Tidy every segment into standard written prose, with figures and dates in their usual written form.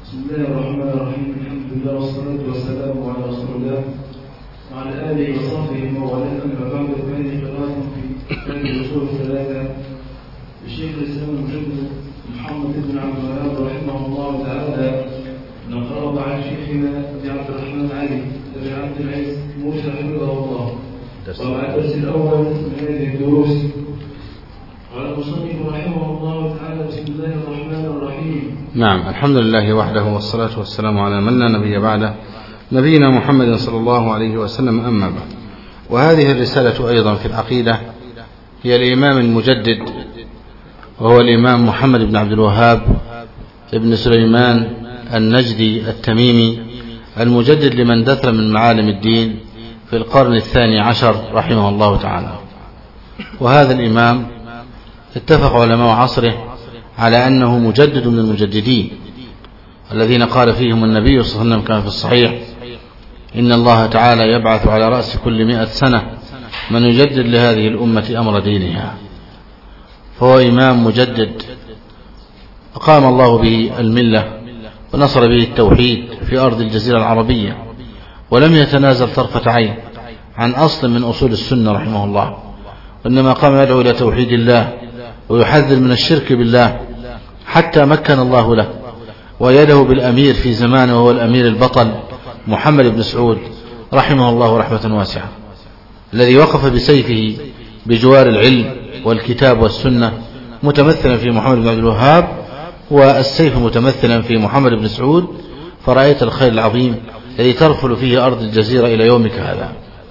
بسم الله الرحمن الرحيم. الحمد لله والصلاة والسلام على رسول الله وعلى آله وصحبه ومن أما بعد، فهذه قراءة في كتاب الأصول الثلاثة لشيخ الإسلام المجدد محمد بن عبد الوهاب رحمه الله تعالى، نقرأ عن شيخنا عبد الرحمن علي بن عبد العزيز موسى حفظه الله. ومع الدرس الأول من هذه الدروس قال المصنف رحمه الله تعالى: بسم الله الرحمن الرحيم. نعم، الحمد لله وحده والصلاة والسلام على من لا نبي بعده، نبينا محمد صلى الله عليه وسلم. أما بعد، وهذه الرسالة أيضا في العقيدة هي الإمام المجدد، وهو الإمام محمد بن عبد الوهاب ابن سليمان النجدي التميمي، المجدد لمن دثر من معالم الدين في القرن الثاني عشر رحمه الله تعالى. وهذا الإمام اتفق علماء عصره على أنه مجدد من المجددين الذين قال فيهم النبي صلى الله عليه وسلم كما في الصحيح: إن الله تعالى يبعث على رأس كل 100 سنة من يجدد لهذه الأمة أمر دينها. فهو إمام مجدد أقام الله به الملة ونصر به التوحيد في أرض الجزيرة العربية، ولم يتنازل طرفة عين عن أصل من أصول السنة رحمه الله، وإنما قام يدعو إلى توحيد الله ويحذر من الشرك بالله حتى مكن الله له ويده بالأمير في زمانه، وهو الأمير البطل محمد بن سعود رحمه الله رحمة واسعة، الذي وقف بسيفه بجوار العلم والكتاب والسنة، متمثلا في محمد بن عبد الوهاب، والسيف متمثلا في محمد بن سعود. فرأيت الخير العظيم الذي ترفل فيه أرض الجزيرة إلى يومك هذا.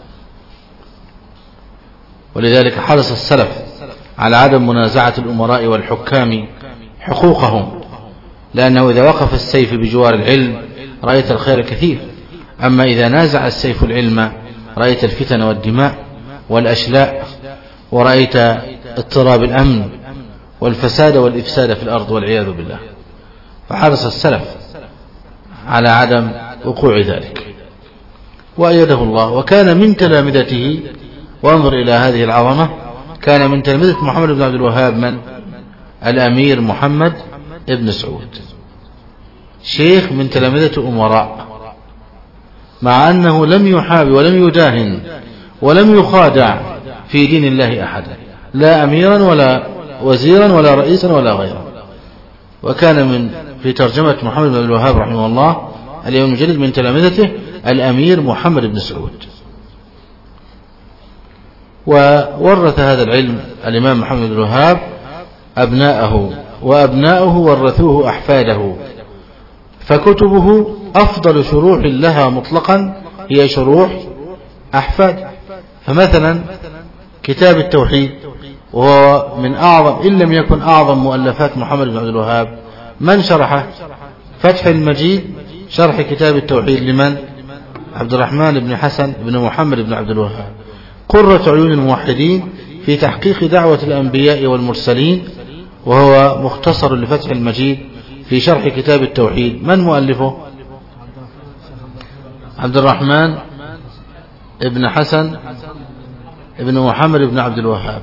ولذلك حرص السلف على عدم منازعة الأمراء والحكام حقوقهم، لأنه إذا وقف السيف بجوار العلم رأيت الخير كثير، أما إذا نازع السيف العلم رأيت الفتن والدماء والأشلاء، ورأيت اضطراب الأمن والفساد والإفساد في الأرض والعياذ بالله. فحرص السلف على عدم وقوع ذلك وأيده الله. وكان من تلامذته، وانظر إلى هذه العظمة، كان من تلامذة محمد بن عبد الوهاب من؟ الأمير محمد بن سعود، شيخ من تلامذة أمراء، مع أنه لم يحابي ولم يداهن ولم يخادع في دين الله أحدا، لا أميرا ولا وزيرا ولا رئيسا ولا غيره. وكان من في ترجمة محمد بن عبد الوهاب رحمه الله اليوم المجدد من تلامذته الأمير محمد بن سعود. وورث هذا العلم الإمام محمد بن الوهاب أبناءه، وأبناءه ورثوه أحفاده. فكتبه أفضل شروح لها مطلقا هي شروح أحفاد. فمثلا كتاب التوحيد، وهو من أعظم إن لم يكن أعظم مؤلفات محمد بن عبد الوهاب، من شرحه؟ فتح المجيد شرح كتاب التوحيد لمن؟ عبد الرحمن بن حسن بن محمد بن عبد الوهاب. قرة عيون الموحدين في تحقيق دعوة الأنبياء والمرسلين، وهو مختصر لفتح المجيد في شرح كتاب التوحيد. من مؤلفه؟ عبد الرحمن بن حسن بن محمد بن عبد الوهاب.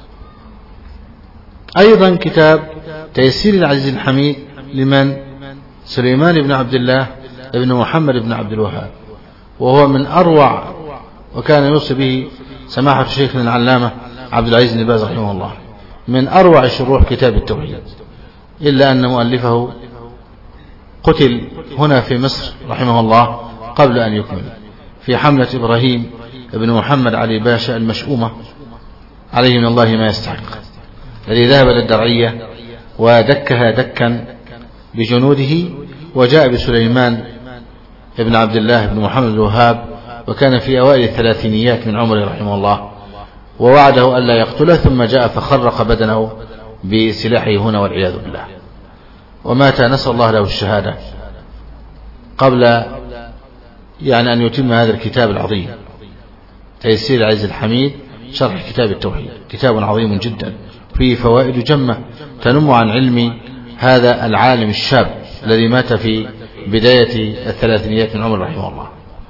أيضا كتاب تيسير العزيز الحميد لمن؟ سليمان بن عبد الله بن محمد بن عبد الوهاب، وهو من أروع، وكان يوصي به سماحة شيخنا العلامة عبد العزيز بن باز رحمه الله، من أروع شروح كتاب التوحيد، إلا أن مؤلفه قتل هنا في مصر رحمه الله قبل أن يكمل، في حملة إبراهيم بن محمد علي باشا المشؤومة عليه من الله ما يستحق، الذي ذهب للدرعية ودكها دكا بجنوده، وجاء بسليمان ابن عبد الله بن محمد الوهاب، وكان في أوائل الثلاثينيات من عمره رحمه الله، ووعده ألا يقتله، ثم جاء فخرق بدنه بسلاحه هنا والعياذ بالله، ومات نسأل الله له الشهادة قبل أن يتم هذا الكتاب العظيم تيسير العزيز الحميد شرح كتاب التوحيد. كتاب عظيم جدا فيه فوائد جمة تنم عن علم هذا العالم الشاب الذي مات في بداية الثلاثينيات من عمر رحمه الله.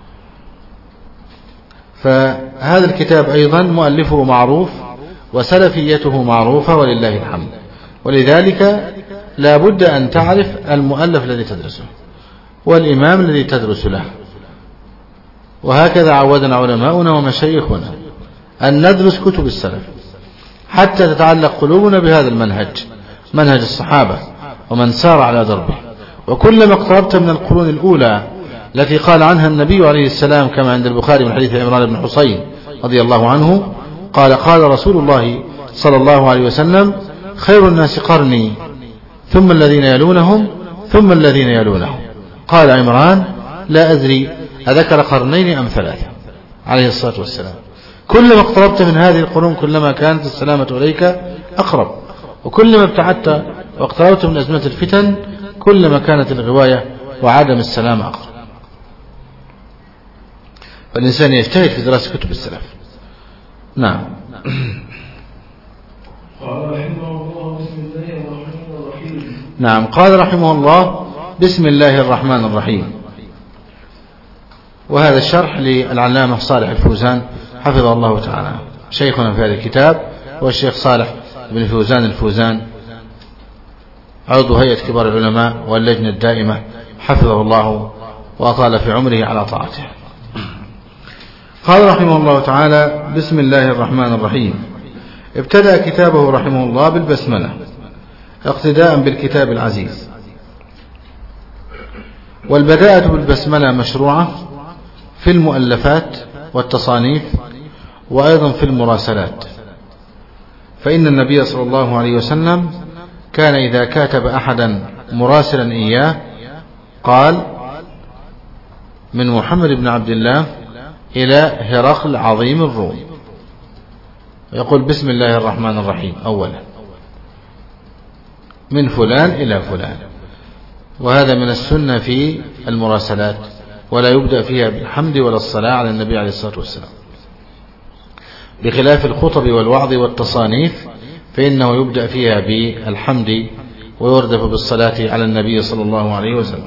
فهذا الكتاب أيضا مؤلفه معروف وسلفيته معروفة ولله الحمد، ولذلك لا بد أن تعرف المؤلف الذي تدرسه. والإمام الذي تدرس له. وهكذا عودنا علماؤنا ومشايخنا أن ندرس كتب السلف حتى تتعلق قلوبنا بهذا المنهج، منهج الصحابة ومن سار على دربه. وكلما اقتربت من القرون الأولى التي قال عنها النبي عليه السلام كما عند البخاري من حديث عمران بن حسين رضي الله عنه قال رسول الله صلى الله عليه وسلم: خير الناس قرني ثم الذين يلونهم ثم الذين يلونهم. قال عمران: لا أدري أذكر قرنين أم ثلاثة، عليه الصلاة والسلام. كلما اقتربت من هذه القرون كلما كانت السلامة إليك أقرب، وكلما ابتعدت واقتربت من أزمة الفتن كلما كانت الغواية وعدم السلامة أقرب. فالإنسان يجتهد في دراسة كتب السلف. نعم. قال رحمه الله: بسم الله الرحمن الرحيم. نعم، قال رحمه الله: بسم الله الرحمن الرحيم. وهذا الشرح للعلامة صالح الفوزان حفظه الله تعالى، شيخنا في هذا الكتاب هو الشيخ صالح بن فوزان الفوزان، عضو هيئة كبار العلماء واللجنة الدائمة، حفظه الله وأطال في عمره على طاعته. قال رحمه الله تعالى: بسم الله الرحمن الرحيم. ابتدأ كتابه رحمه الله بالبسملة اقتداء بالكتاب العزيز. والبداءة بالبسملة مشروعة في المؤلفات والتصانيف وأيضا في المراسلات، فإن النبي صلى الله عليه وسلم كان إذا كاتب أحدا مراسلا إياه قال: من محمد بن عبد الله إلى هرقل عظيم الروم، يقول: بسم الله الرحمن الرحيم أولا، من فلان إلى فلان. وهذا من السنة في المراسلات، ولا يبدأ فيها بالحمد ولا الصلاة على النبي عليه الصلاة والسلام، بخلاف الخطب والوعظ والتصانيف فإنه يبدأ فيها بالحمد ويردف بالصلاة على النبي صلى الله عليه وسلم.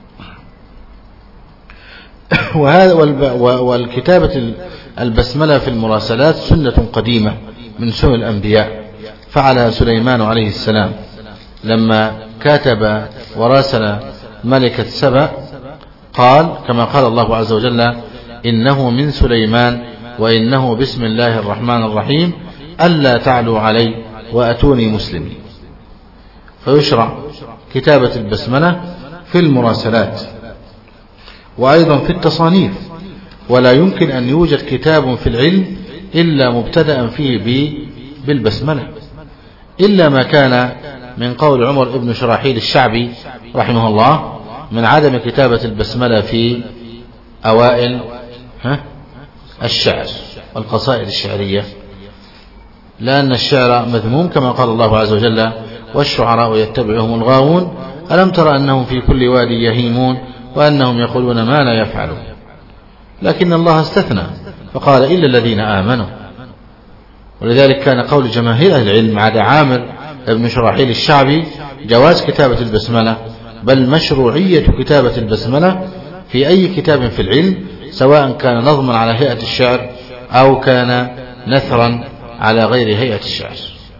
والكتابة البسملة في المراسلات سنة قديمة من سنن الأنبياء، فعلها سليمان عليه السلام لما كاتب وراسل ملكة سبأ، قال كما قال الله عز وجل: إنه من سليمان وإنه بسم الله الرحمن الرحيم ألا تعلوا علي وأتوني مسلمين. فيشرع كتابة البسملة في المراسلات وأيضا في التصانيف، ولا يمكن أن يوجد كتاب في العلم إلا مبتدأ فيه بالبسملة، إلا ما كان من قول عمر بن شراحيل الشعبي رحمه الله من عدم كتابة البسملة في أوائل الشعر والقصائد الشعرية، لأن الشعر مذموم كما قال الله عز وجل: والشعراء يتبعهم الغاوون ألم تر أنهم في كل وادي يهيمون وأنهم يقولون ما لا يفعلون. لكن الله استثنى فقال: إلا الذين آمنوا. ولذلك كان قول جماهير أهل العلم عدا عامر ابن شراحيل الشعبي جواز كتابة البسملة، بل مشروعية كتابة البسملة في أي كتاب في العلم، سواء كان نظما على هيئة الشعر أو كان نثرا على غير هيئة الشعر.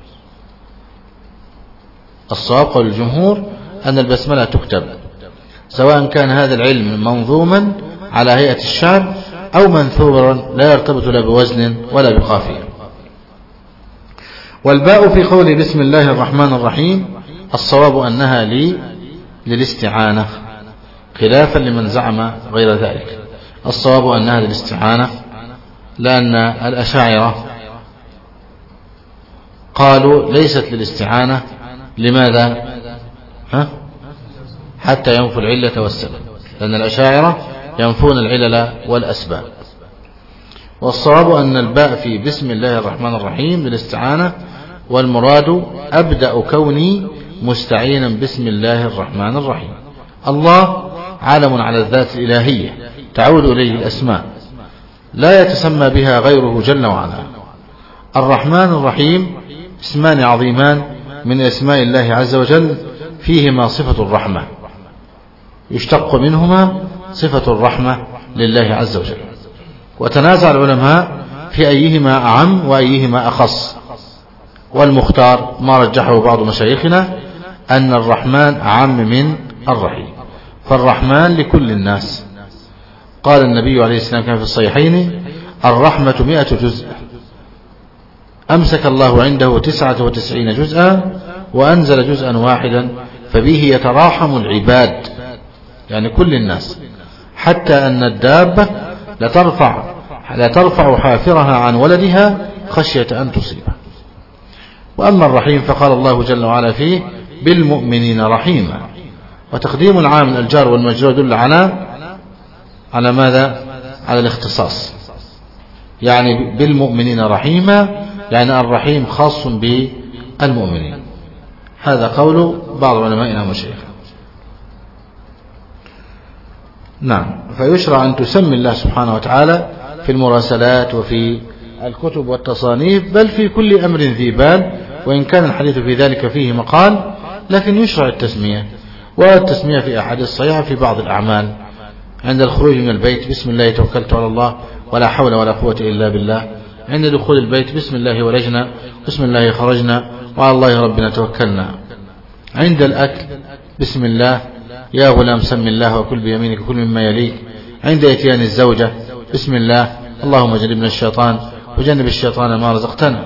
الصواب قول الجمهور أن البسملة تكتب، سواء كان هذا العلم منظوما على هيئة الشعر أو منثورا لا يرتبط لا بوزن ولا بقافية. والباء في قول بسم الله الرحمن الرحيم الصواب أنها للاستعانة، خلافا لمن زعم غير ذلك. الصواب أنها للاستعانة، لأن الأشاعرة قالوا ليست للاستعانة. لماذا؟ حتى ينفوا العلة والسبب، لأن الأشاعرة ينفون العلل والأسباب. والصواب أن الباء في بسم الله الرحمن الرحيم للاستعانة، والمراد أبدأ كوني مستعينا بسم الله الرحمن الرحيم. الله عالم على الذات الإلهية تعود إليه الأسماء لا يتسمى بها غيره جل وعلا. الرحمن الرحيم اسمان عظيمان من اسماء الله عز وجل، فيهما صفة الرحمة يشتق منهما صفة الرحمة لله عز وجل. وتنازع العلماء في أيهما أعم وأيهما أخص، والمختار ما رجحه بعض مشايخنا أن الرحمن أعم من الرحيم، فالرحمن لكل الناس. قال النبي عليه السلام كان في الصحيحين: الرحمة 100 جزء، أمسك الله عنده 99 جزءا وأنزل جزءا واحدا فبه يتراحم العباد، يعني كل الناس، حتى أن الدابة لا ترفع حافرها عن ولدها خشية أن تصيبه. وأما الرحيم فقال الله جل وعلا فيه: بالمؤمنين رحيما. وتقديم العامل الجار والمجرور يدل على ماذا؟ على الاختصاص، يعني بالمؤمنين رحيما، يعني الرحيم خاص بالمؤمنين. هذا قول بعض علمائنا ومشايخنا. نعم. فيشرع أن تسمي الله سبحانه وتعالى في المراسلات وفي الكتب والتصانيف، بل في كل أمر ذي بال، وإن كان الحديث في ذلك فيه مقال، لكن يشرع التسمية. والتسمية في أحاديث صحيحة في بعض الأعمال: عند الخروج من البيت: بسم الله توكلت على الله ولا حول ولا قوة إلا بالله. عند دخول البيت: بسم الله ولجنا، بسم الله خرجنا، وعلى الله ربنا توكلنا. عند الأكل: بسم الله، يا غلام سم الله وكل بيمينك كل مما يليك. عند إتيان الزوجة: بسم الله، اللهم جنبنا الشيطان وجنب الشيطان ما رزقتنا.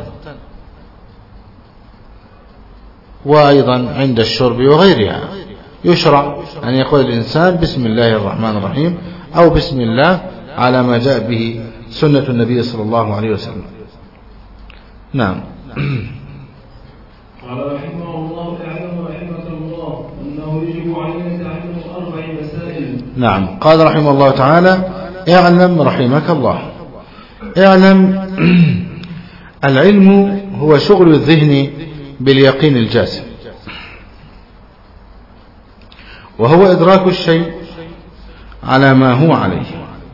وأيضا عند الشرب وغيرها يشرع أن يقول الإنسان: بسم الله الرحمن الرحيم، أو بسم الله، على ما جاء به سنة النبي صلى الله عليه وسلم. نعم. قال رحمه الله: اعلم رحمك الله أنه يجب علينا تعلم 4 مسائل. نعم. قال رحمه الله تعالى: اعلم رحمك الله. اعلم العلم هو شغل الذهن باليقين الجازم، وهو إدراك الشيء على ما هو عليه.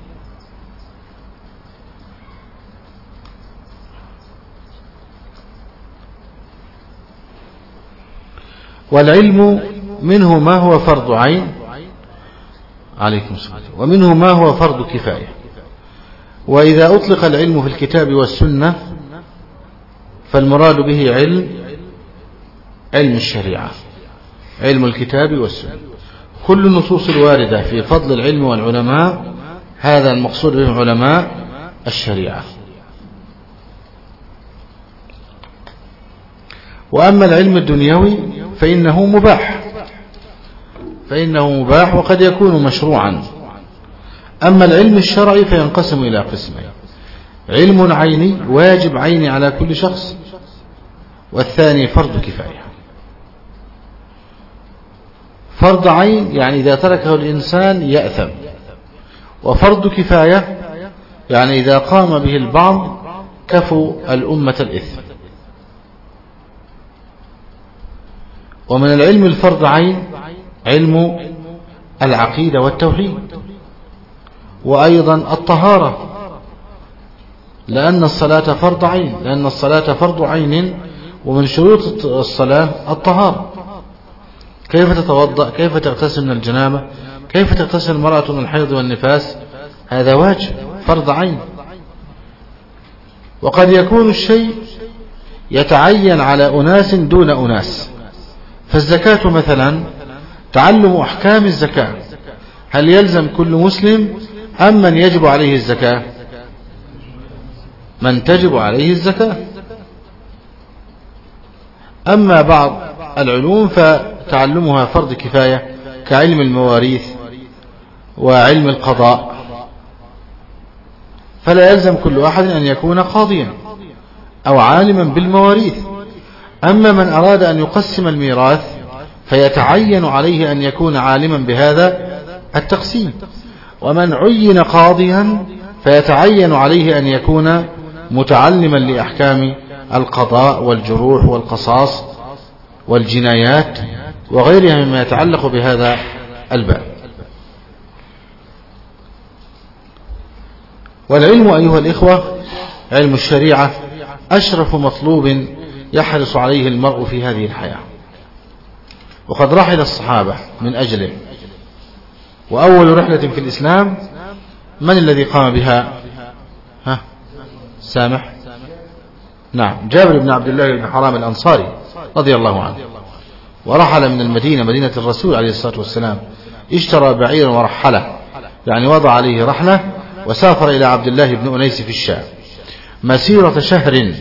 والعلم منه ما هو فرض عين، عليكم السلام، ومنه ما هو فرض كفاية. وإذا أطلق العلم في الكتاب والسنة فالمراد به علم الشريعة، علم الكتاب والسنة. كل النصوص الواردة في فضل العلم والعلماء هذا المقصود بهم علماء الشريعة. وأما العلم الدنيوي فإنه مباح وقد يكون مشروعا. أما العلم الشرعي فينقسم إلى قسمين: علم عيني واجب عيني على كل شخص، والثاني فرض كفاية. فرض عين يعني إذا تركه الإنسان يأثم، وفرض كفاية يعني إذا قام به البعض كفوا الأمة الإثم. ومن العلم الفرض عين علم العقيدة والتوحيد، وأيضا الطهارة، لأن الصلاة فرض عين، ومن شروط الصلاة الطهارة. كيف تتوضأ، كيف تغتسل من الجنابة، كيف تغتسل المرأة من الحيض والنفاس، هذا واجب فرض عين. وقد يكون الشيء يتعين على أناس دون أناس، فالزكاة مثلا تعلم أحكام الزكاة هل يلزم كل مسلم أم من يجب عليه الزكاة؟ من تجب عليه الزكاة. أما بعض العلوم فتعلمها فرض كفاية كعلم المواريث وعلم القضاء، فلا يلزم كل أحد أن يكون قاضيا أو عالما بالمواريث. أما من أراد أن يقسم الميراث فيتعين عليه أن يكون عالما بهذا التقسيم، ومن عين قاضيا فيتعين عليه أن يكون متعلما لأحكام القضاء والجروح والقصاص والجنايات وغيرها مما يتعلق بهذا الباب. والعلم أيها الإخوة، علم الشريعة أشرف مطلوب يحرص عليه المرء في هذه الحياة، وقد رحل الصحابة من أجله. وأول رحلة في الإسلام من الذي قام بها؟ سامح؟ نعم، جابر بن عبد الله بن حرام الأنصاري رضي الله عنه، ورحل من المدينة، مدينة الرسول عليه الصلاة والسلام، اشترى بعيرا ورحله، يعني وضع عليه رحلة وسافر إلى عبد الله بن أنيس في الشام مسيرة شهر.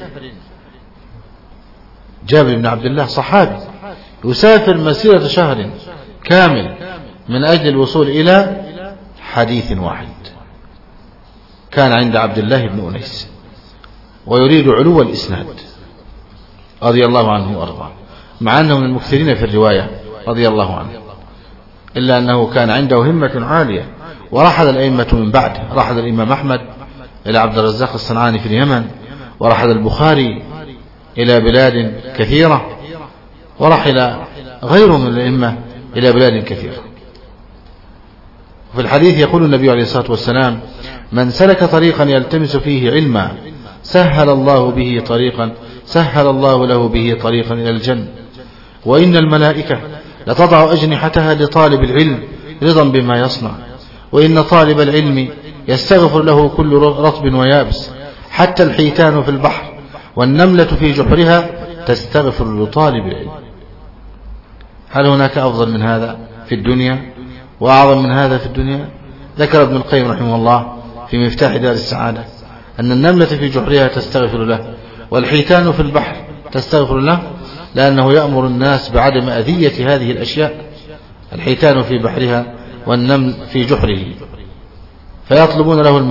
جابر بن عبد الله صحابي يسافر مسيرة شهر كامل من أجل الوصول إلى حديث واحد كان عند عبد الله بن أنيس، ويريد علو الإسناد رضي الله عنه وأرضاه، مع أنه من المكثرين في الرواية رضي الله عنه، إلا أنه كان عنده همة عالية. ورحل الأئمة من بعده، رحل الإمام أحمد إلى عبد الرزاق الصنعاني في اليمن، ورحل البخاري إلى بلاد كثيرة، ورحل غيره من الأئمة إلى بلاد كثيرة. في الحديث يقول النبي عليه الصلاة والسلام: من سلك طريقا يلتمس فيه علما سهل الله له به طريقا إلى الجنة، وإن الملائكة لتضع أجنحتها لطالب العلم رضا بما يصنع، وإن طالب العلم يستغفر له كل رطب ويابس، حتى الحيتان في البحر والنملة في جحرها تستغفر لطالب العلم. هل هناك أفضل من هذا في الدنيا وأعظم من هذا في الدنيا؟ ذكر ابن القيم رحمه الله في مفتاح دار السعادة أن النملة في جحرها تستغفر له، والحيتان في البحر تستغفر له، لأنه يأمر الناس بعدم أذية هذه الأشياء، الحيتان في بحرها والنمل في جحره، فيطلب له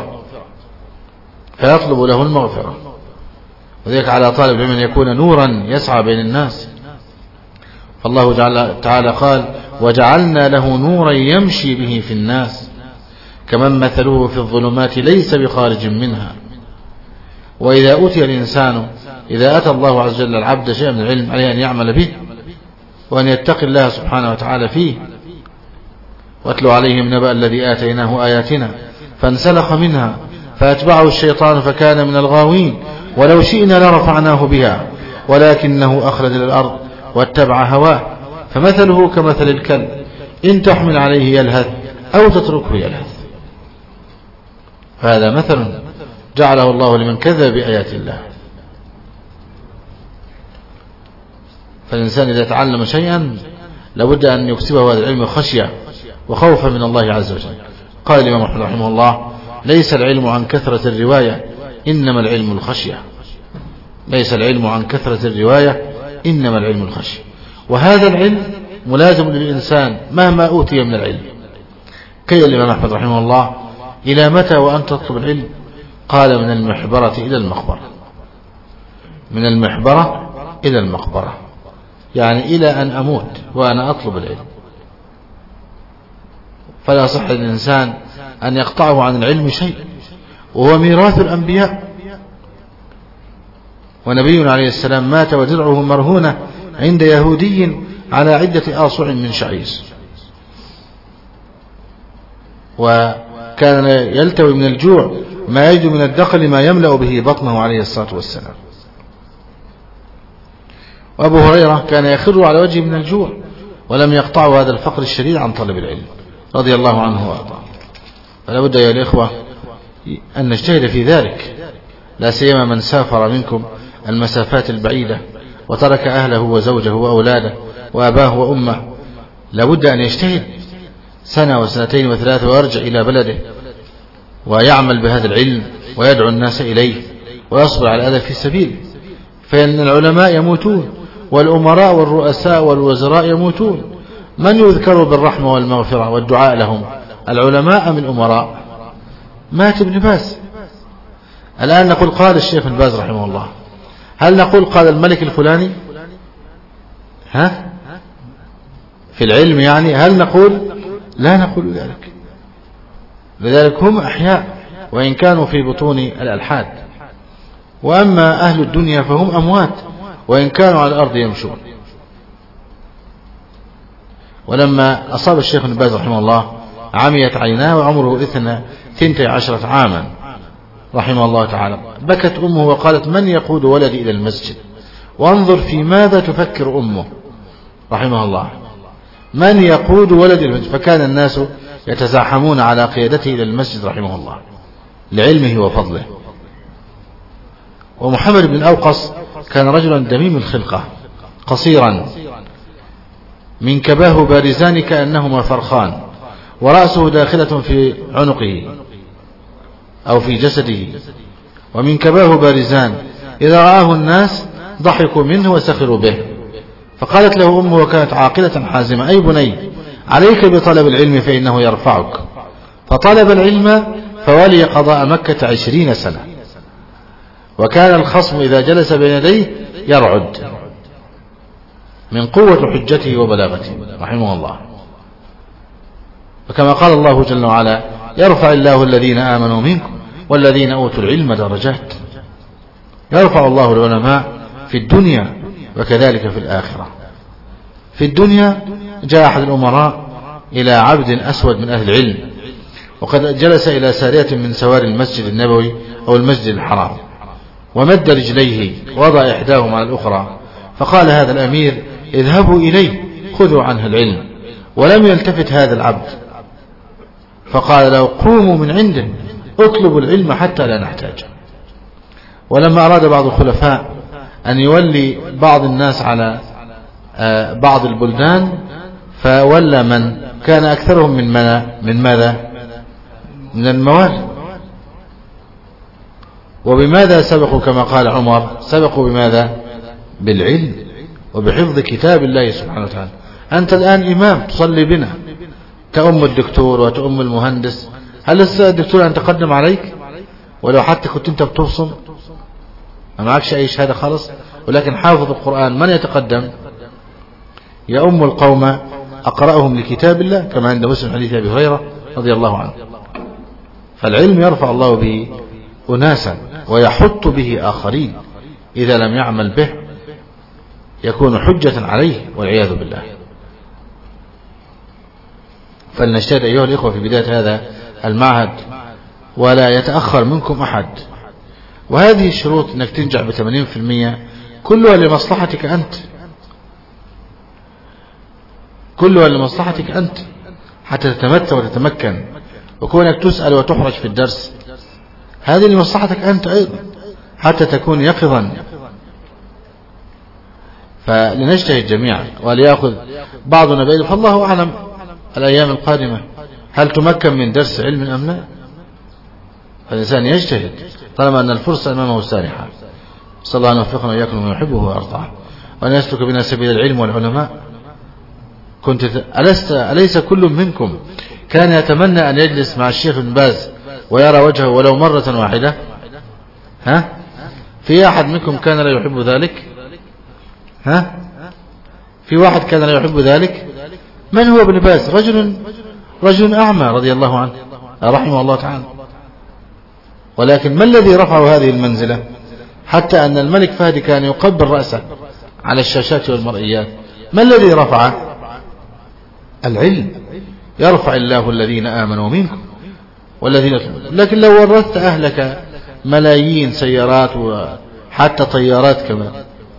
المغفرة. وذلك على طالب العلم أن يكون نورا يسعى بين الناس. فالله تعالى قال: وجعلنا له نورا يمشي به في الناس كمن مثله في الظلمات ليس بخارج منها. وإذا أتى الله عز وجل العبد شيئا من العلم عليه أن يعمل به وأن يتقي الله سبحانه وتعالى فيه. واتل عليهم نبأ الذي آتيناه آياتنا فانسلخ منها فأتبعه الشيطان فكان من الغاوين، ولو شئنا لرفعناه بها ولكنه أخلد إلى الأرض واتبع هواه فمثله كمثل الكلب إن تحمل عليه يلهث أو تتركه يلهث. هذا مثل جعله الله لمن كذب بآيات الله. فالإنسان إذا تعلم شيئا لابد أن يكسبه هذا العلم خشية وخوفا من الله عز وجل. قال الإمام أحمد رحمه الله: ليس العلم عن كثرة الرواية إنما العلم الخشية. ليس العلم عن كثرة الرواية إنما العلم الخشية. وهذا العلم ملازم للإنسان مهما أوتي من العلم. قيل الإمام أحمد رحمه الله: إلى متى وأنت تطلب العلم؟ قال: من المحبرة إلى المقبرة. من المحبرة إلى المقبرة، يعني إلى أن أموت وأنا أطلب العلم. فلا صح للإنسان أن يقطعه عن العلم شيء، وهو ميراث الأنبياء. ونبينا عليه السلام مات ودرعه مرهونة عند يهودي على عدة آصع من شعير، وكان يلتوي من الجوع ما يجد من الدخل ما يملأ به بطنه عليه الصلاة والسلام. وأبو هريرة كان يخر على وجهه من الجوع ولم يقطعه هذا الفقر الشديد عن طلب العلم رضي الله عنه وأرضاه. فلا بد يا الإخوة أن نجتهد في ذلك، لا سيما من سافر منكم المسافات البعيدة وترك أهله وزوجه وأولاده وأباه وأمه. لا بد أن يجتهد سنة وسنتين وثلاثة ويرجع إلى بلده ويعمل بهذا العلم ويدعو الناس إليه ويصبر على الأذى في سبيله. فإن العلماء يموتون والأمراء والرؤساء والوزراء يموتون، من يذكر بالرحمة والمغفرة والدعاء لهم؟ العلماء من الأمراء؟ مات ابن باز، الآن نقول قال الشيخ ابن باز رحمه الله، هل نقول قال الملك الفلاني؟ في العلم يعني هل نقول؟ لا نقول ذلك. لذلك هم أحياء وإن كانوا في بطون الألحاد، وأما أهل الدنيا فهم أموات وإن كانوا على الأرض يمشون. ولما أصاب الشيخ ابن باز رحمه الله عميت عيناه وعمره 12 عاما رحمه الله تعالى، بكت أمه وقالت: من يقود ولدي إلى المسجد؟ وانظر في ماذا تفكر أمه رحمه الله، من يقود ولدي إلى المسجد؟ فكان الناس يتزاحمون على قيادته إلى المسجد رحمه الله لعلمه وفضله. ومحمد بن الأوقص كان رجلا دميم الخلقة قصيرا منكباه بارزان كأنهما فرخان ورأسه داخلة في عنقه أو في جسده، ومنكباه بارزان إذا رآه الناس ضحكوا منه وسخروا به. فقالت له أمه وكانت عاقلة حازمة: أي بني، عليك بطلب العلم فإنه يرفعك. فطلب العلم فولي قضاء مكة 20 سنة، وكان الخصم إذا جلس بين يديه يرعد من قوة حجته وبلاغته رحمه الله. وكما قال الله جل وعلا: يرفع الله الذين آمنوا منكم والذين أوتوا العلم درجات. يرفع الله العلماء في الدنيا وكذلك في الآخرة. في الدنيا جاء أحد الأمراء إلى عبد أسود من أهل العلم، وقد جلس إلى سارية من سوار المسجد النبوي أو المسجد الحرام، ومد رجليه وضع إحداهما على الأخرى، فقال هذا الأمير: اذهبوا إليه خذوا عنه العلم. ولم يلتفت هذا العبد، فقال له: قوموا من عنده اطلبوا العلم حتى لا نحتاج. ولما أراد بعض الخلفاء أن يولي بعض الناس على بعض البلدان، فولى من كان أكثرهم من ماذا؟ من الموال. وبماذا سبقوا؟ كما قال عمر: سبقوا بماذا؟ بالعلم وبحفظ كتاب الله سبحانه وتعالى. أنت الآن إمام تصلي بنا، تأم الدكتور وتأم المهندس، هل لسه الدكتور أن تقدم عليك؟ ولو حتى كنت أنت بتبصم ما معكش أي شهادة خالص، ولكن حافظ القرآن، من يتقدم؟ يأم القوم أقرأهم لكتاب الله، كما عند مسلم حديث أبي هريرة رضي الله عنه. فالعلم يرفع الله به أناسا ويحط به آخرين، إذا لم يعمل به يكون حجة عليه والعياذ بالله. فلنجتهد أيها الإخوة في بداية هذا المعهد، ولا يتأخر منكم أحد. وهذه الشروط أنك تنجح ب80% كلها لمصلحتك أنت، كلها لمصلحتك أنت حتى تتمتع وتتمكن. وكونك تسأل وتحرج في الدرس هذه لمصلحتك أنت أيضا حتى تكون يقظا. فلنجتهد جميعا وليأخذ بعضنا بيده، فالله أعلم الأيام القادمة هل تمكن من درس علم أم لا. فالإنسان يجتهد طالما أن الفرصة أمامه سانحة. صلى الله أن يوفقنا وإياكم وما يحبه ويرضاه، وأن يسلك بنا سبيل العلم والعلماء. أليس كل منكم كان يتمنى أن يجلس مع الشيخ ابن باز ويرى وجهه ولو مرة واحدة؟ في أحد منكم كان لا يحب ذلك؟ في واحد كان لا يحب ذلك؟ من هو ابن باز؟ رجل أعمى رضي الله عنه رحمه الله تعالى. ولكن ما الذي رفعه هذه المنزلة حتى أن الملك فهد كان يقبل رأسه على الشاشات والمرئيات؟ ما الذي رفعه؟ العلم. يرفع الله الذين آمنوا منكم والذين. لكن لو ورثت أهلك ملايين سيارات وحتى طيارات كمان،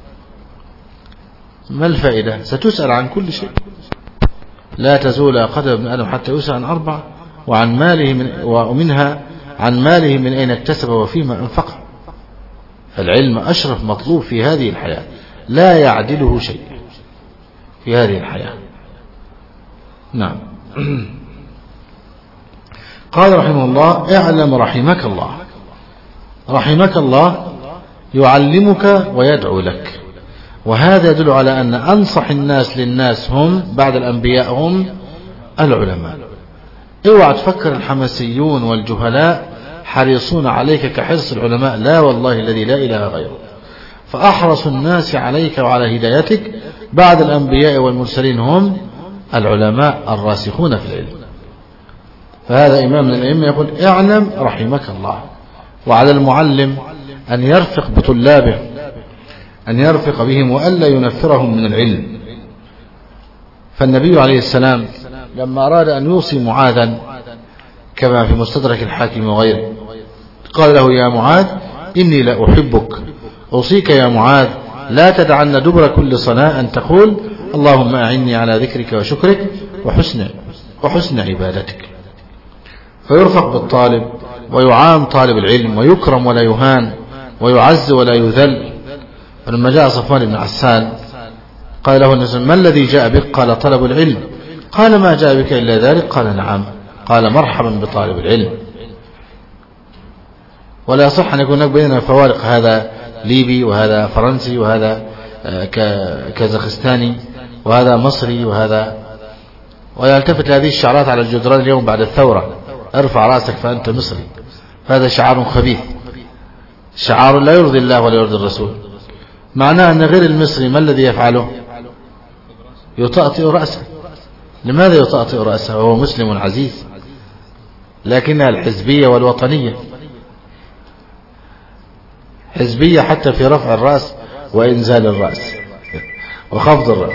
ما الفائدة؟ ستسأل عن كل شيء. لا تزول قدم ابن آدم حتى يسأل عن 4، وعن ماله ومنها عن ماله من أين اكتسب وفيما أنفقه. فالعلم أشرف مطلوب في هذه الحياة، لا يعدله شيء في هذه الحياة. نعم. قال رحمه الله: اعلم رحمك الله. رحمك الله يعلمك ويدعو لك، وهذا يدل على أن أنصح الناس للناس هم بعد الأنبياء هم العلماء. اوعى تفكر الحماسيون والجهلاء حريصون عليك كحرص العلماء، لا والله الذي لا إله غيره. فأحرص الناس عليك وعلى هدايتك بعد الأنبياء والمرسلين هم العلماء الراسخون في العلم. فهذا إمام من الأئمة يقول: اعلم رحمك الله. وعلى المعلم أن يرفق بطلابه، أن يرفق بهم وألا ينفرهم من العلم. فالنبي عليه السلام لما أراد أن يوصي معاذا كما في مستدرك الحاكم وغيره قال له: يا معاذ إني لا أحبك، أوصيك يا معاذ لا تدعن دبر كل صلاة أن تقول اللهم أعني على ذكرك وشكرك وحسن عبادتك. فيرفق بالطالب ويعام طالب العلم ويكرم ولا يهان ويعز ولا يذل. فلما جاء صفوان بن عسال قال له النبي ما الذي جاء بك؟ قال طلب العلم. قال ما جاء بك إلا ذلك؟ قال نعم. قال مرحبا بطالب العلم. ولا يصح أن يكون هناك بيننا فوارق، هذا ليبي وهذا فرنسي وهذا كازاخستاني وهذا مصري وهذا، ويلتفت هذه الشعارات على الجدران اليوم بعد الثورة: ارفع رأسك فأنت مصري. هذا شعار خبيث، شعار لا يرضي الله ولا يرضي الرسول. معناه أن غير المصري ما الذي يفعله؟ يطأطئ رأسه. لماذا يطأطئ رأسه وهو مسلم عزيز؟ لكنها الحزبية والوطنية، حزبية حتى في رفع الرأس وإنزال الرأس وخفض الرأس.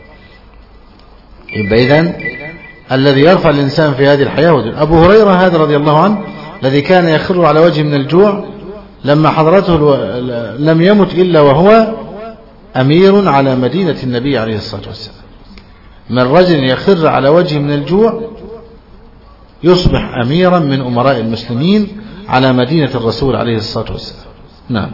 يبقى إذن الذي يرفع الإنسان في هذه الحياة ودين. أبو هريرة هذا رضي الله عنه الذي كان يخر على وجه من الجوع لما حضرته لم يمت إلا وهو أمير على مدينة النبي عليه الصلاة والسلام. من رجل يخر على وجه من الجوع يصبح أميرا من أمراء المسلمين على مدينة الرسول عليه الصلاة والسلام. نعم.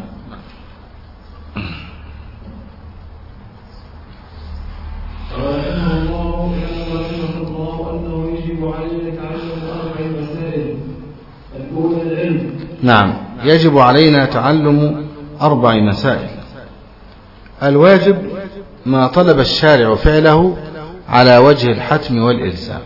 نعم، يجب علينا تعلم 4 مسائل. الواجب ما طلب الشارع فعله على وجه الحتم والإلزام،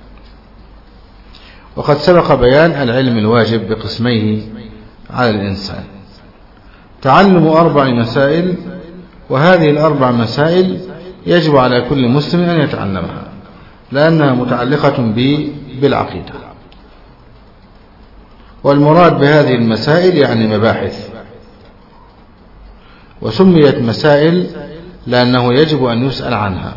وقد سبق بيان العلم الواجب بقسميه على الإنسان. تعلم 4 مسائل، وهذه ال4 مسائل يجب على كل مسلم أن يتعلمها لأنها متعلقة بالعقيدة. والمراد بهذه المسائل يعني مباحث، وسميت مسائل لأنه يجب أن يسأل عنها.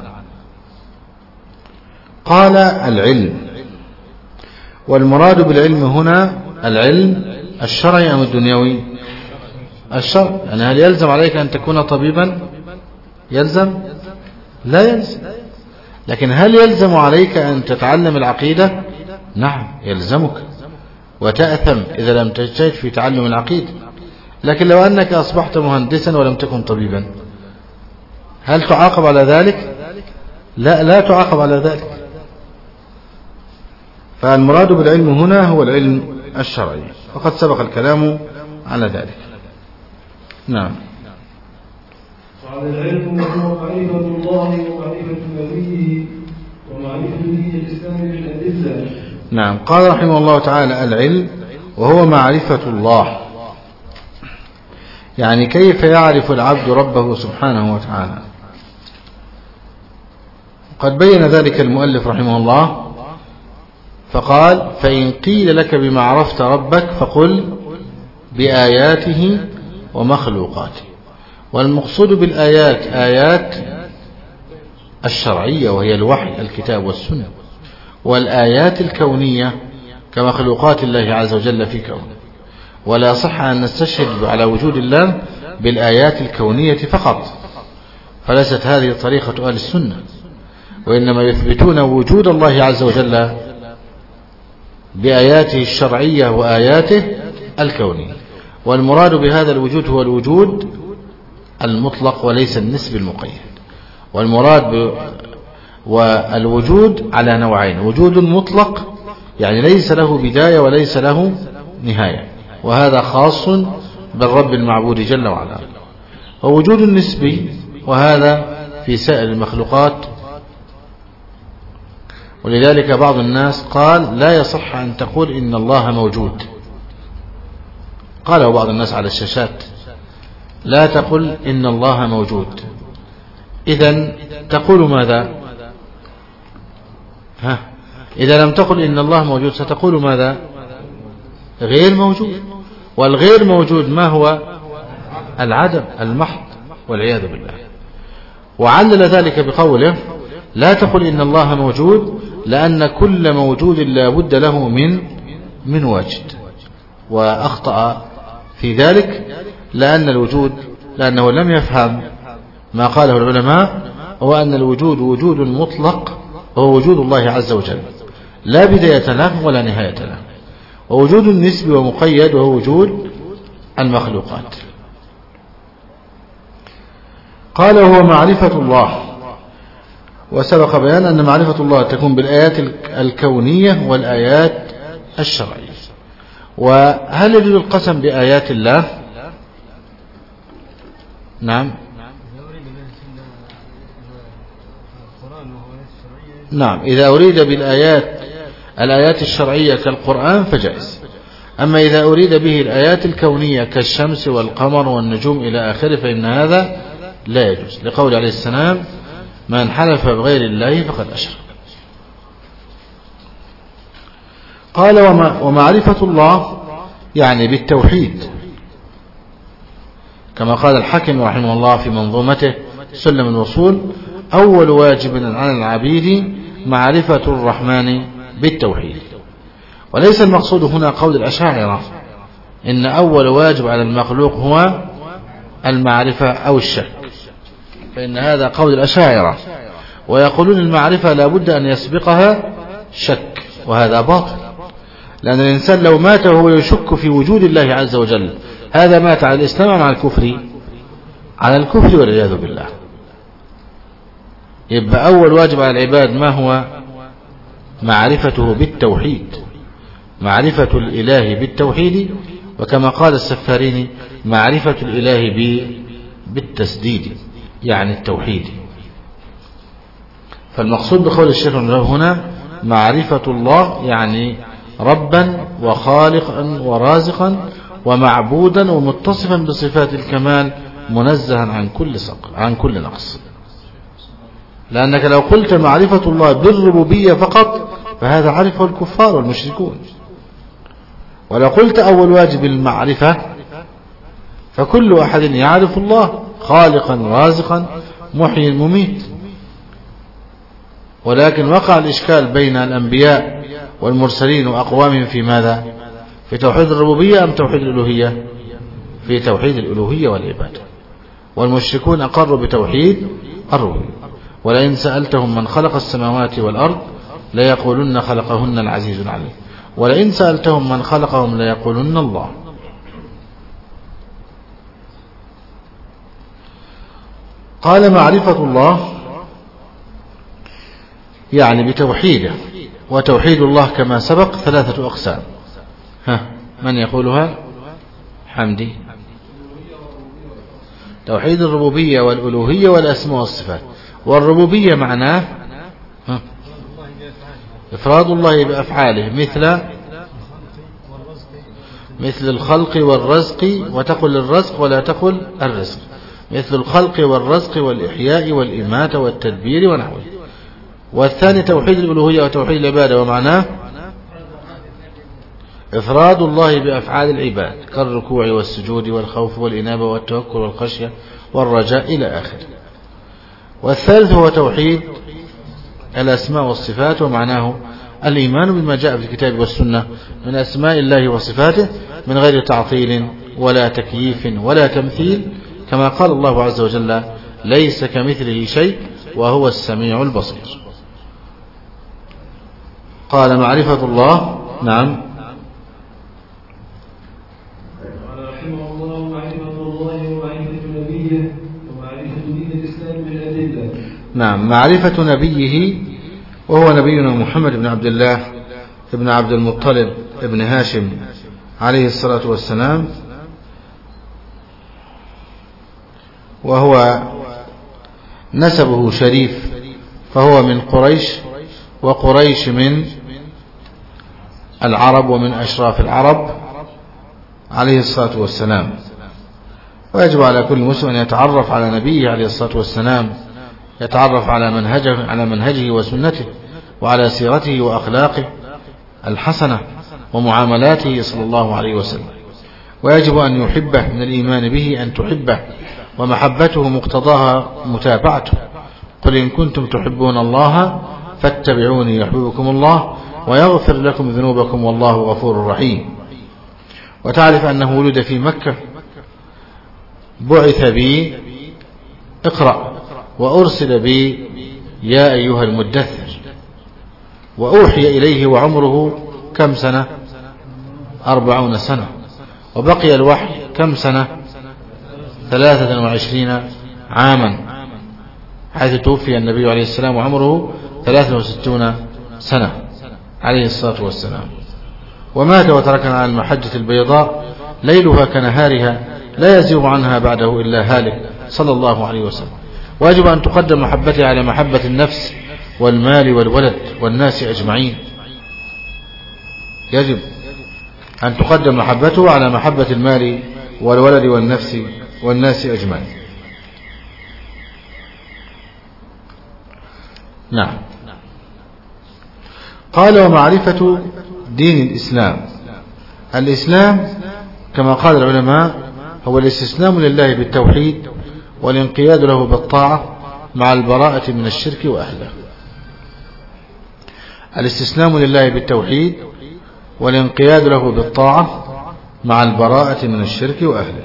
قال العلم، والمراد بالعلم هنا العلم الشرعي أم الدنيوي؟ الشرع. يعني هل يلزم عليك أن تكون طبيبا؟ يلزم؟ لا يلزم. لكن هل يلزم عليك أن تتعلم العقيدة؟ نعم يلزمك، وتأثم إذا لم تجتهد في تعلم العقيدة. لكن لو أنك أصبحت مهندسا ولم تكن طبيبا هل تعاقب على ذلك؟ لا تعاقب على ذلك. فالمراد بالعلم هنا هو العلم الشرعي، وقد سبق الكلام على ذلك. نعم. وعلى العلم وهو معرفة الله ومعرفة نبيه ومعرفة دين الإسلام بالأدلة. نعم. قال رحمه الله تعالى العلم وهو معرفة الله، يعني كيف يعرف العبد ربه سبحانه وتعالى. قد بين ذلك المؤلف رحمه الله فقال: فإن قيل لك بما عرفت ربك فقل بآياته ومخلوقاته. والمقصود بالآيات آيات الشرعية وهي الوحي الكتاب والسنة، والآيات الكونية كمخلوقات الله عز وجل في كونه. ولا صح أن نستشهد على وجود الله بالآيات الكونية فقط، فليست هذه طريقة أهل السنة، وإنما يثبتون وجود الله عز وجل بآياته الشرعية وآياته الكونية. والمراد بهذا الوجود هو الوجود المطلق وليس النسبي المقيد. والمراد والوجود على نوعين: وجود مطلق يعني ليس له بداية وليس له نهاية، وهذا خاص بالرب المعبود جل وعلا. ووجود نسبي، وهذا في سائر المخلوقات. ولذلك بعض الناس قال: لا يصح أن تقول إن الله موجود. قاله بعض الناس على الشاشات: لا تقل إن الله موجود. إذن تقول ماذا؟ إذا لم تقل إن الله موجود ستقول ماذا؟ غير موجود. والغير موجود ما هو؟ العدم المحض والعياذ بالله. وعلل ذلك بقوله: لا تقل إن الله موجود، لأن كل موجود لا بد له من واجد. وأخطأ في ذلك لأنه لم يفهم ما قاله العلماء، هو أن الوجود وجود مطلق وهو وجود الله عز وجل لا بداية له ولا نهاية له، ووجود نسبي ومقيد وهو وجود المخلوقات. قال: هو معرفة الله. وسبق بيان أن معرفة الله تكون بالآيات الكونية والآيات الشرعية. وهل يجوز القسم بآيات الله؟ نعم. نعم، إذا أريد الآيات الشرعية كالقرآن فجائز. أما إذا أريد به الآيات الكونية كالشمس والقمر والنجوم إلى آخره فإن هذا لا يجوز، لقول عليه السلام: من حلف بغير الله فقد أشرك. قال: ومعرفة الله يعني بالتوحيد، كما قال الحاكم رحمه الله في منظومته سلم الوصول: أول واجب على العبيد معرفة الرحمن بالتوحيد. وليس المقصود هنا قول الأشاعرة إن أول واجب على المخلوق هو المعرفة أو الشك، فإن هذا قول الأشاعرة، ويقولون المعرفة لا بد أن يسبقها شك، وهذا باطل، لأن الإنسان لو مات وهو يشك في وجود الله عز وجل هذا مات على الإسلام مع الكفر، على الكفر والعياذ بالله. يبقى أول واجب على العباد ما هو؟ معرفته بالتوحيد، معرفة الإله بالتوحيد، وكما قال السفاريني: معرفة الإله بالتسديد، يعني التوحيد. فالمقصود بقول الشيخ هنا معرفة الله يعني ربا وخالقا ورازقا ومعبودا ومتصفا بصفات الكمال منزها عن كل نقص. لأنك لو قلت معرفة الله بالربوبية فقط فهذا عرفه الكفار والمشركون، ولو قلت أول واجب المعرفة فكل أحد يعرف الله خالقا رازقا محيي مميت. ولكن وقع الإشكال بين الأنبياء والمرسلين وأقوامهم في ماذا؟ في توحيد الربوبية أم توحيد الألوهية؟ في توحيد الألوهية والعبادة. والمشركون أقروا بتوحيد الربوبية: ولئن سألتهم من خلق السماوات والأرض ليقولن خلقهن العزيز العليم، ولئن سألتهم من خلقهم ليقولن الله. قال: معرفة الله يعني بتوحيده، وتوحيد الله كما سبق 3 أقسام. من يقولها؟ حمدي. توحيد الربوبية والألوهية والأسماء والصفات. والربوبية معناه إفراد الله بأفعاله مثل الخلق والرزق، وتقل الرزق ولا تقل الرزق، مثل الخلق والرزق والإحياء والإماتة والتدبير ونحوه. والثاني توحيد الألوهية وتوحيد العبادة، ومعناه إفراد الله بأفعال العباد كالركوع والسجود والخوف والإنابة والتوكل والخشية والرجاء إلى آخره. والثالث هو توحيد الأسماء والصفات، ومعناه الإيمان بما جاء في الكتاب والسنة من أسماء الله وصفاته من غير تعطيل ولا تكييف ولا تمثيل، كما قال الله عز وجل: ليس كمثله شيء وهو السميع البصير. قال: معرفة الله. نعم. رحمه الله: معرفة الله ومعرفة نبيه ومعرفة دين الإسلام بالأدلة. نعم، معرفة نبيه وهو نبينا محمد بن عبد الله ابن عبد المطلب ابن هاشم عليه الصلاة والسلام، وهو نسبه شريف، فهو من قريش، وقريش من العرب ومن أشراف العرب عليه الصلاة والسلام. ويجب على كل مسلم أن يتعرف على نبيه عليه الصلاة والسلام، يتعرف على منهجه وسنته وعلى سيرته وأخلاقه الحسنة ومعاملاته صلى الله عليه وسلم. ويجب أن يحبه، من الإيمان به أن تحبه، ومحبته مقتضاها متابعته. قل إن كنتم تحبون الله فاتبعوني يحببكم الله ويغفر لكم ذنوبكم والله غفور رحيم. وتعرف أنه ولد في مكة، بعث بي اقرأ، وأرسل بي يا أيها المدثر، وأوحي إليه وعمره كم سنة؟ 40 سنة. وبقي الوحي كم سنة؟ 23 عاما. حيث توفي النبي عليه السلام وعمره 63 سنة عليه الصلاة والسلام، ومات وتركنا على المحجة البيضاء ليلها كنهارها لا يزيغ عنها بعده إلا هالك صلى الله عليه وسلم. واجب أن تقدم محبته على محبة النفس والمال والولد والناس أجمعين. يجب أن تقدم محبته على محبة المال والولد والنفس والناس أجمعين. نعم. قال ومعرفة دين الإسلام. الإسلام كما قال العلماء هو الاستسلام لله بالتوحيد والانقياد له بالطاعة مع البراءة من الشرك وأهله. الاستسلام لله بالتوحيد والانقياد له بالطاعة مع البراءة من الشرك وأهله.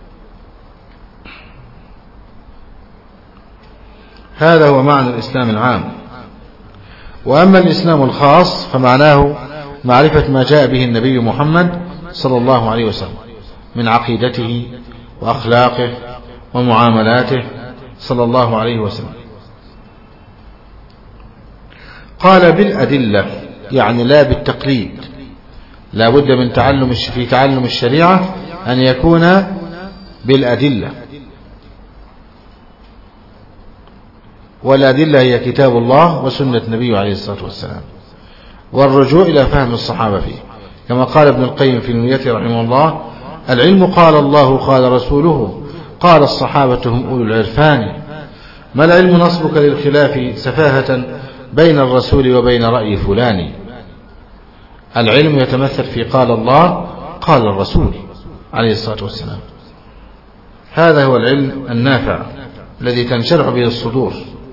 هذا هو معنى الإسلام العام. وأما الإسلام الخاص فمعناه معرفة ما جاء به النبي محمد صلى الله عليه وسلم من عقيدته وأخلاقه ومعاملاته صلى الله عليه وسلم. قال بالأدلة، يعني لا بالتقليد. لا بد من في تعلم الشريعة أن يكون بالأدلة، والأدلة هي كتاب الله وسنة النبي عليه الصلاة والسلام، والرجوع إلى فهم الصحابة فيه، كما قال ابن القيم في نونيته رحمه الله: العلم قال الله قال رسوله قال الصحابة هم أولو العرفان. ما العلم نصبك للخلاف سفاهة بين الرسول وبين رأي فلان. العلم يتمثل في قال الله قال الرسول عليه الصلاة والسلام. هذا هو العلم النافع الذي تنشرح به الصدور.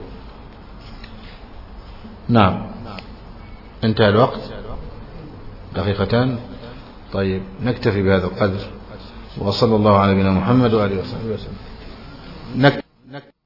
نعم. انتهى الوقت، دقيقتان. طيب نكتفي بهذا القدر، وصلى الله على نبينا محمد وآله وصحبه وسلم.